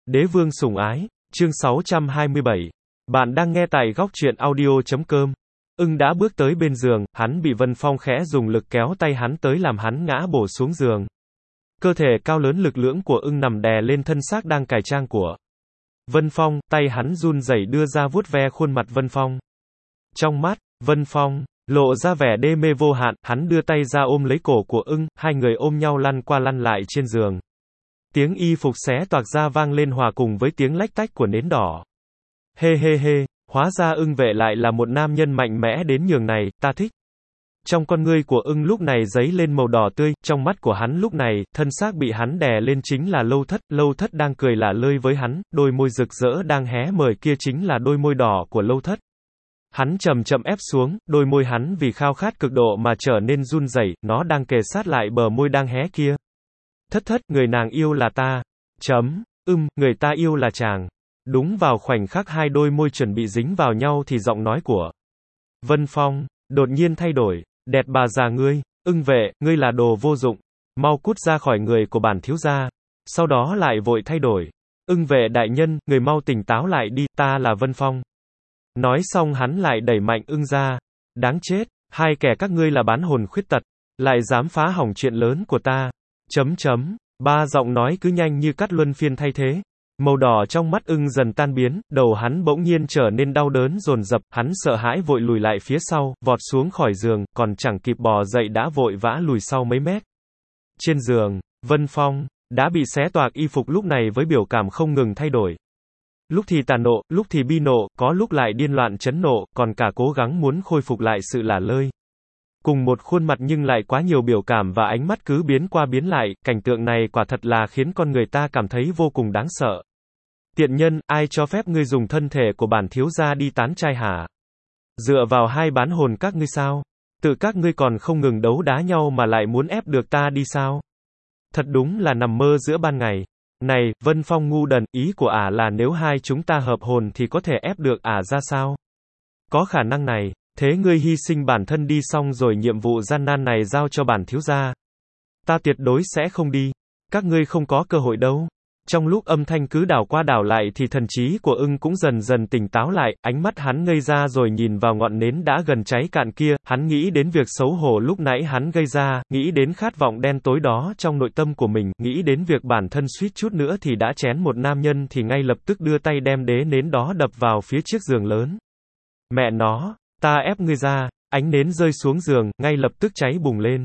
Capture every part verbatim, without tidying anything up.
Đế vương sủng ái, chương sáu trăm hai mươi bảy. Bạn đang nghe tại góc truyện audio chấm com. Ưng đã bước tới bên giường, hắn bị Vân Phong khẽ dùng lực kéo tay hắn tới làm hắn ngã bổ xuống giường. Cơ thể cao lớn lực lưỡng của Ưng nằm đè lên thân xác đang cải trang của Vân Phong, tay hắn run rẩy đưa ra vuốt ve khuôn mặt Vân Phong. Trong mắt Vân Phong lộ ra vẻ đê mê vô hạn, hắn đưa tay ra ôm lấy cổ của Ưng, hai người ôm nhau lăn qua lăn lại trên giường. Tiếng y phục xé toạc ra vang lên hòa cùng với tiếng lách tách của nến đỏ. Hê hê hê, hóa ra Ưng vệ lại là một nam nhân mạnh mẽ đến nhường này, ta thích. Trong con ngươi của Ưng lúc này giấy lên màu đỏ tươi, trong mắt của hắn lúc này, thân xác bị hắn đè lên chính là Lâu Thất, Lâu Thất đang cười lả lơi với hắn, đôi môi rực rỡ đang hé mở kia chính là đôi môi đỏ của Lâu Thất. Hắn chậm chậm ép xuống, đôi môi hắn vì khao khát cực độ mà trở nên run rẩy, nó đang kề sát lại bờ môi đang hé kia. Thất thất, người nàng yêu là ta. Chấm, ưm, người ta yêu là chàng. Đúng vào khoảnh khắc hai đôi môi chuẩn bị dính vào nhau thì giọng nói của Vân Phong đột nhiên thay đổi. Đẹp bà già ngươi, Ưng vệ, ngươi là đồ vô dụng. Mau cút ra khỏi người của bản thiếu gia. Sau đó lại vội thay đổi. Ưng vệ đại nhân, người mau tỉnh táo lại đi, ta là Vân Phong. Nói xong hắn lại đẩy mạnh Ưng ra. Đáng chết, hai kẻ các ngươi là bán hồn khuyết tật, lại dám phá hỏng chuyện lớn của ta. Chấm chấm, ba giọng nói cứ nhanh như cắt luân phiên thay thế. Màu đỏ trong mắt Ưng dần tan biến, đầu hắn bỗng nhiên trở nên đau đớn dồn dập, hắn sợ hãi vội lùi lại phía sau, vọt xuống khỏi giường, còn chẳng kịp bò dậy đã vội vã lùi sau mấy mét. Trên giường, Vân Phong đã bị xé toạc y phục lúc này với biểu cảm không ngừng thay đổi. Lúc thì tàn nộ, lúc thì bi nộ, có lúc lại điên loạn chấn nộ, còn cả cố gắng muốn khôi phục lại sự lả lơi. Cùng một khuôn mặt nhưng lại quá nhiều biểu cảm và ánh mắt cứ biến qua biến lại, cảnh tượng này quả thật là khiến con người ta cảm thấy vô cùng đáng sợ. Tiện nhân, ai cho phép ngươi dùng thân thể của bản thiếu gia đi tán trai hả? Dựa vào hai bán hồn các ngươi sao? Tự các ngươi còn không ngừng đấu đá nhau mà lại muốn ép được ta đi sao? Thật đúng là nằm mơ giữa ban ngày. Này, Vân Phong ngu đần, ý của ả là nếu hai chúng ta hợp hồn thì có thể ép được ả ra sao? Có khả năng này. Thế ngươi hy sinh bản thân đi xong rồi nhiệm vụ gian nan này giao cho bản thiếu gia. Ta tuyệt đối sẽ không đi. Các ngươi không có cơ hội đâu. Trong lúc âm thanh cứ đảo qua đảo lại thì thần trí của Ưng cũng dần dần tỉnh táo lại, ánh mắt hắn ngây ra rồi nhìn vào ngọn nến đã gần cháy cạn kia, hắn nghĩ đến việc xấu hổ lúc nãy hắn gây ra, nghĩ đến khát vọng đen tối đó trong nội tâm của mình, nghĩ đến việc bản thân suýt chút nữa thì đã chén một nam nhân thì ngay lập tức đưa tay đem đế nến đó đập vào phía chiếc giường lớn. Mẹ nó! Ta ép ngươi ra, ánh nến rơi xuống giường, ngay lập tức cháy bùng lên.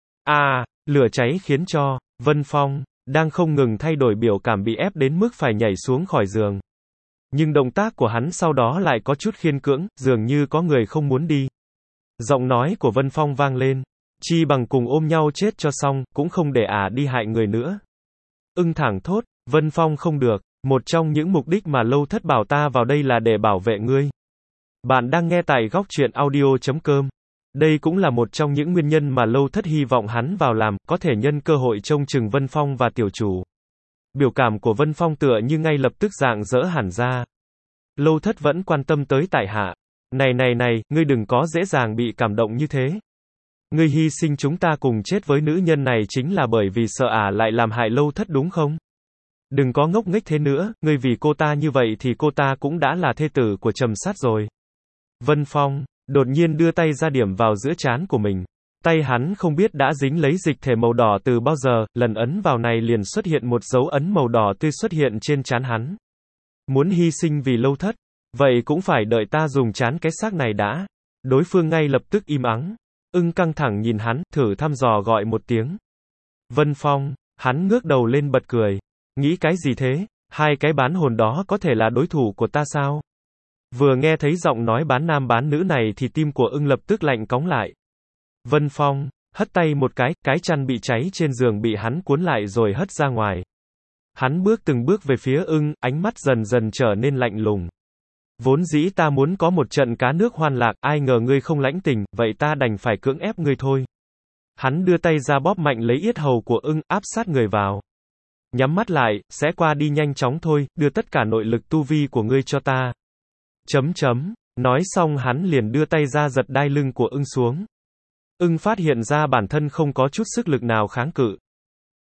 À, lửa cháy khiến cho Vân Phong đang không ngừng thay đổi biểu cảm bị ép đến mức phải nhảy xuống khỏi giường. Nhưng động tác của hắn sau đó lại có chút khiên cưỡng, dường như có người không muốn đi. Giọng nói của Vân Phong vang lên, chi bằng cùng ôm nhau chết cho xong, cũng không để ả đi hại người nữa. Ưng thẳng thốt, Vân Phong không được, một trong những mục đích mà Lâu Thất bảo ta vào đây là để bảo vệ ngươi. Bạn đang nghe tại góc truyện audio chấm com. Đây cũng là một trong những nguyên nhân mà Lâu Thất hy vọng hắn vào làm, có thể nhân cơ hội trông chừng Vân Phong và tiểu chủ. Biểu cảm của Vân Phong tựa như ngay lập tức rạng rỡ hẳn ra. Lâu Thất vẫn quan tâm tới tại hạ. Này này này, ngươi đừng có dễ dàng bị cảm động như thế. Ngươi hy sinh chúng ta cùng chết với nữ nhân này chính là bởi vì sợ ả lại làm hại Lâu Thất đúng không? Đừng có ngốc nghếch thế nữa, ngươi vì cô ta như vậy thì cô ta cũng đã là thê tử của Trầm Sát rồi. Vân Phong đột nhiên đưa tay ra điểm vào giữa trán của mình. Tay hắn không biết đã dính lấy dịch thể màu đỏ từ bao giờ, lần ấn vào này liền xuất hiện một dấu ấn màu đỏ tươi xuất hiện trên trán hắn. Muốn hy sinh vì Lâu Thất, vậy cũng phải đợi ta dùng trán cái xác này đã. Đối phương ngay lập tức im ắng. Ưng căng thẳng nhìn hắn, thử thăm dò gọi một tiếng. Vân Phong, hắn ngước đầu lên bật cười. Nghĩ cái gì thế? Hai cái bán hồn đó có thể là đối thủ của ta sao? Vừa nghe thấy giọng nói bán nam bán nữ này thì tim của Ưng lập tức lạnh cóng lại. Vân Phong hất tay một cái, cái chăn bị cháy trên giường bị hắn cuốn lại rồi hất ra ngoài. Hắn bước từng bước về phía Ưng, ánh mắt dần dần trở nên lạnh lùng. Vốn dĩ ta muốn có một trận cá nước hoan lạc, ai ngờ ngươi không lãnh tình, vậy ta đành phải cưỡng ép ngươi thôi. Hắn đưa tay ra bóp mạnh lấy yết hầu của Ưng, áp sát người vào. Nhắm mắt lại, sẽ qua đi nhanh chóng thôi, đưa tất cả nội lực tu vi của ngươi cho ta. Chấm chấm, nói xong hắn liền đưa tay ra giật đai lưng của Ưng xuống. Ưng phát hiện ra bản thân không có chút sức lực nào kháng cự.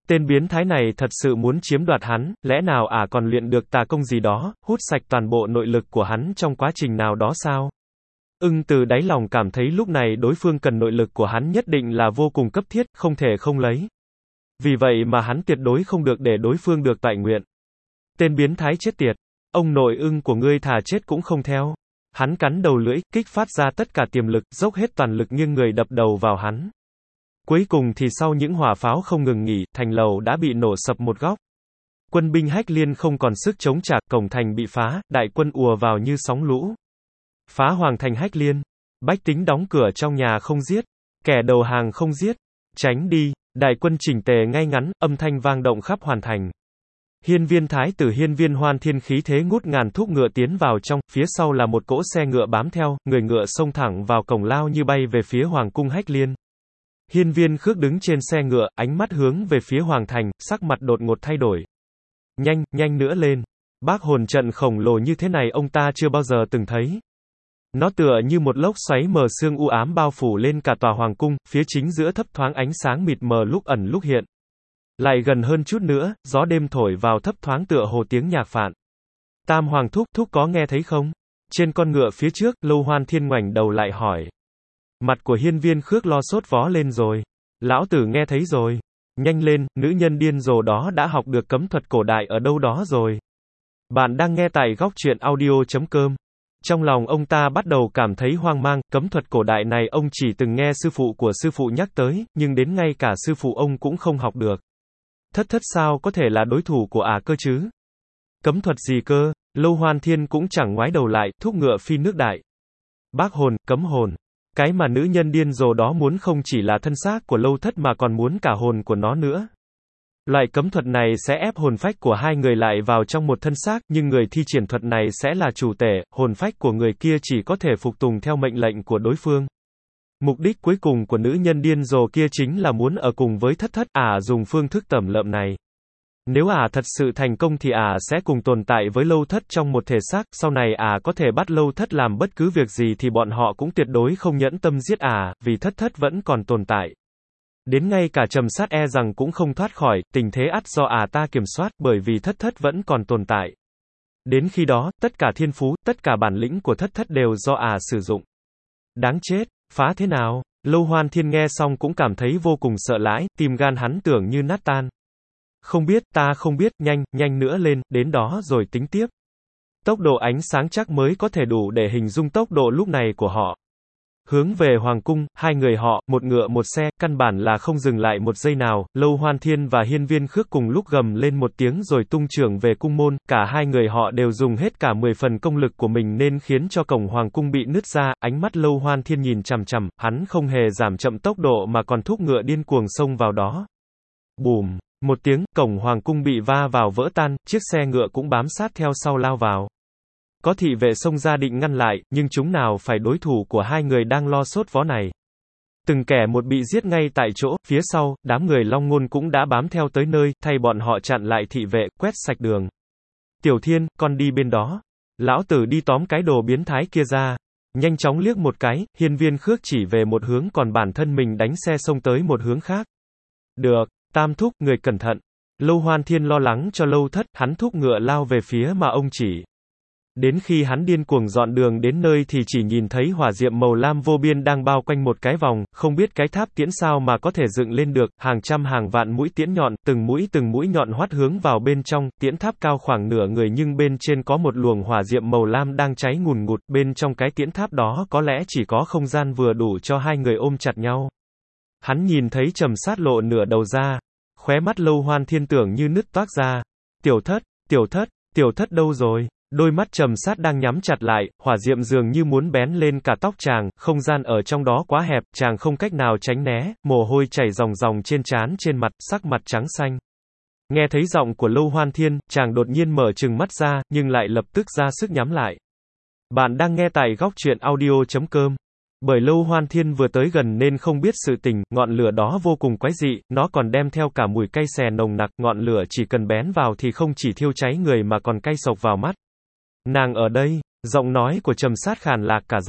Tên biến thái này thật sự muốn chiếm đoạt hắn, lẽ nào ả còn luyện được tà công gì đó, hút sạch toàn bộ nội lực của hắn trong quá trình nào đó sao? Ưng từ đáy lòng cảm thấy lúc này đối phương cần nội lực của hắn nhất định là vô cùng cấp thiết, không thể không lấy. Vì vậy mà hắn tuyệt đối không được để đối phương được toại nguyện. Tên biến thái chết tiệt, ông nội Ưng của ngươi thà chết cũng không theo. Hắn cắn đầu lưỡi, kích phát ra tất cả tiềm lực, dốc hết toàn lực nghiêng người đập đầu vào hắn. Cuối cùng thì sau những hỏa pháo không ngừng nghỉ, thành lầu đã bị nổ sập một góc. Quân binh Hách Liên không còn sức chống trả, cổng thành bị phá, đại quân ùa vào như sóng lũ. Phá hoàng thành Hách Liên. Bách tính đóng cửa trong nhà không giết. Kẻ đầu hàng không giết. Tránh đi. Đại quân chỉnh tề ngay ngắn, âm thanh vang động khắp hoàn thành. Hiên viên thái tử Hiên viên Hoan Thiên khí thế ngút ngàn thúc ngựa tiến vào trong, phía sau là một cỗ xe ngựa bám theo, người ngựa xông thẳng vào cổng lao như bay về phía hoàng cung Hách Liên. Hiên viên Khước đứng trên xe ngựa, ánh mắt hướng về phía hoàng thành, sắc mặt đột ngột thay đổi. Nhanh, nhanh nữa lên. Bác hồn trận khổng lồ như thế này ông ta chưa bao giờ từng thấy. Nó tựa như một lốc xoáy mờ sương u ám bao phủ lên cả tòa hoàng cung, phía chính giữa thấp thoáng ánh sáng mịt mờ lúc ẩn lúc hiện. Lại gần hơn chút nữa, gió đêm thổi vào thấp thoáng tựa hồ tiếng nhạc phạn. Tam hoàng thúc, thúc có nghe thấy không? Trên con ngựa phía trước, Lâu Hoan Thiên ngoảnh đầu lại hỏi. Mặt của hiên viên Khước lo sốt vó lên rồi. Lão tử nghe thấy rồi. Nhanh lên, nữ nhân điên rồ đó đã học được cấm thuật cổ đại ở đâu đó rồi. Bạn đang nghe tại góc truyện audio chấm com. Trong lòng ông ta bắt đầu cảm thấy hoang mang, cấm thuật cổ đại này ông chỉ từng nghe sư phụ của sư phụ nhắc tới, nhưng đến ngay cả sư phụ ông cũng không học được. Thất thất sao có thể là đối thủ của ả cơ chứ? Cấm thuật gì cơ? Lâu Hoan Thiên cũng chẳng ngoái đầu lại, thúc ngựa phi nước đại. Bác hồn, cấm hồn. Cái mà nữ nhân điên rồ đó muốn không chỉ là thân xác của Lâu Thất mà còn muốn cả hồn của nó nữa. Loại cấm thuật này sẽ ép hồn phách của hai người lại vào trong một thân xác, nhưng người thi triển thuật này sẽ là chủ tể, hồn phách của người kia chỉ có thể phục tùng theo mệnh lệnh của đối phương. Mục đích cuối cùng của nữ nhân điên rồ kia chính là muốn ở cùng với thất thất, ả dùng phương thức tẩm lợm này. Nếu ả thật sự thành công thì ả sẽ cùng tồn tại với Lâu Thất trong một thể xác, sau này ả có thể bắt Lâu Thất làm bất cứ việc gì thì bọn họ cũng tuyệt đối không nhẫn tâm giết ả, vì thất thất vẫn còn tồn tại. Đến ngay cả Trầm Sát e rằng cũng không thoát khỏi, tình thế ắt do ả ta kiểm soát, bởi vì thất thất vẫn còn tồn tại. Đến khi đó, tất cả thiên phú, tất cả bản lĩnh của thất thất đều do ả sử dụng. Đáng chết, phá thế nào? Lâu Hoan Thiên nghe xong cũng cảm thấy vô cùng sợ hãi, tim gan hắn tưởng như nát tan. Không biết, ta không biết, nhanh, nhanh nữa lên, đến đó rồi tính tiếp. Tốc độ ánh sáng chắc mới có thể đủ để hình dung tốc độ lúc này của họ. Hướng về hoàng cung, hai người họ, một ngựa một xe, căn bản là không dừng lại một giây nào, Lâu Hoan Thiên và Hiên viên Khước cùng lúc gầm lên một tiếng rồi tung chưởng về cung môn, cả hai người họ đều dùng hết cả mười phần công lực của mình nên khiến cho cổng hoàng cung bị nứt ra, ánh mắt Lâu Hoan Thiên nhìn chằm chằm, hắn không hề giảm chậm tốc độ mà còn thúc ngựa điên cuồng xông vào đó. Bùm, một tiếng, cổng hoàng cung bị va vào vỡ tan, chiếc xe ngựa cũng bám sát theo sau lao vào. Có thị vệ xông ra định ngăn lại, nhưng chúng nào phải đối thủ của hai người đang lo sốt vó này. Từng kẻ một bị giết ngay tại chỗ, phía sau, đám người Long Ngôn cũng đã bám theo tới nơi, thay bọn họ chặn lại thị vệ, quét sạch đường. Tiểu Thiên, con đi bên đó. Lão tử đi tóm cái đồ biến thái kia ra. Nhanh chóng liếc một cái, Hiên viên Khước chỉ về một hướng còn bản thân mình đánh xe xông tới một hướng khác. Được, Tam thúc, người cẩn thận. Lâu Hoan Thiên lo lắng cho Lâu Thất, hắn thúc ngựa lao về phía mà ông chỉ. Đến khi hắn điên cuồng dọn đường đến nơi thì chỉ nhìn thấy hỏa diệm màu lam vô biên đang bao quanh một cái vòng, không biết cái tháp tiễn sao mà có thể dựng lên được, hàng trăm hàng vạn mũi tiễn nhọn, từng mũi từng mũi nhọn hoắt hướng vào bên trong, tiễn tháp cao khoảng nửa người nhưng bên trên có một luồng hỏa diệm màu lam đang cháy ngùn ngụt, bên trong cái tiễn tháp đó có lẽ chỉ có không gian vừa đủ cho hai người ôm chặt nhau. Hắn nhìn thấy Trầm Sát lộ nửa đầu ra, khóe mắt Lâu Hoan Thiên tưởng như nứt toác ra. Tiểu Thất, Tiểu Thất, Tiểu Thất đâu rồi? Đôi mắt Trầm Sát đang nhắm chặt lại, hỏa diệm dường như muốn bén lên cả tóc chàng, không gian ở trong đó quá hẹp, chàng không cách nào tránh né, mồ hôi chảy ròng ròng trên trán trên mặt, sắc mặt trắng xanh. Nghe thấy giọng của Lâu Hoan Thiên, chàng đột nhiên mở trừng mắt ra, nhưng lại lập tức ra sức nhắm lại. Bạn đang nghe tại góc truyện audio chấm com. Bởi Lâu Hoan Thiên vừa tới gần nên không biết sự tình, ngọn lửa đó vô cùng quái dị, nó còn đem theo cả mùi cay xè nồng nặc, ngọn lửa chỉ cần bén vào thì không chỉ thiêu cháy người mà còn cay xộc vào mắt. Nàng ở đây, giọng nói của Trầm Sát khàn lạc cả giọng.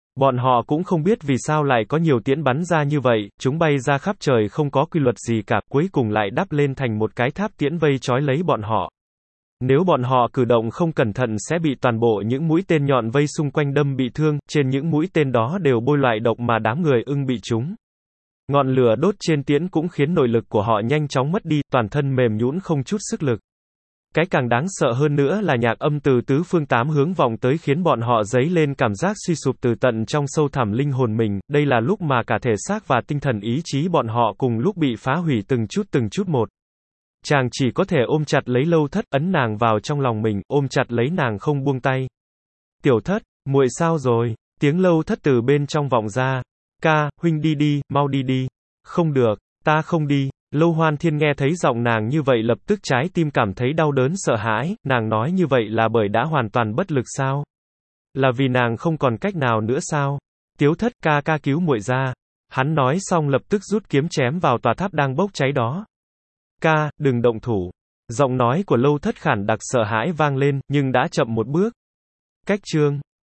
Bọn họ cũng không biết vì sao lại có nhiều tiễn bắn ra như vậy, chúng bay ra khắp trời không có quy luật gì cả, cuối cùng lại đắp lên thành một cái tháp tiễn vây trói lấy bọn họ. Nếu bọn họ cử động không cẩn thận sẽ bị toàn bộ những mũi tên nhọn vây xung quanh đâm bị thương, trên những mũi tên đó đều bôi loại độc mà đám người ưng bị trúng. Ngọn lửa đốt trên tiễn cũng khiến nội lực của họ nhanh chóng mất đi, toàn thân mềm nhũn không chút sức lực. Cái càng đáng sợ hơn nữa là nhạc âm từ tứ phương tám hướng vọng tới khiến bọn họ dấy lên cảm giác suy sụp từ tận trong sâu thẳm linh hồn mình, đây là lúc mà cả thể xác và tinh thần ý chí bọn họ cùng lúc bị phá hủy từng chút từng chút một. Chàng chỉ có thể ôm chặt lấy Lâu Thất, ấn nàng vào trong lòng mình, ôm chặt lấy nàng không buông tay. Tiểu Thất, muội sao rồi? Tiếng Lâu Thất từ bên trong vọng ra. Ca, huynh đi đi, mau đi đi. Không được, ta không đi. Lâu Hoan Thiên nghe thấy giọng nàng như vậy lập tức trái tim cảm thấy đau đớn sợ hãi, nàng nói như vậy là bởi đã hoàn toàn bất lực sao? Là vì nàng không còn cách nào nữa sao? Tiếu Thất, ca ca cứu muội ra. Hắn nói xong lập tức rút kiếm chém vào tòa tháp đang bốc cháy đó. Ca, đừng động thủ. Giọng nói của Lâu Thất khản đặc sợ hãi vang lên, nhưng đã chậm một bước. Cách chương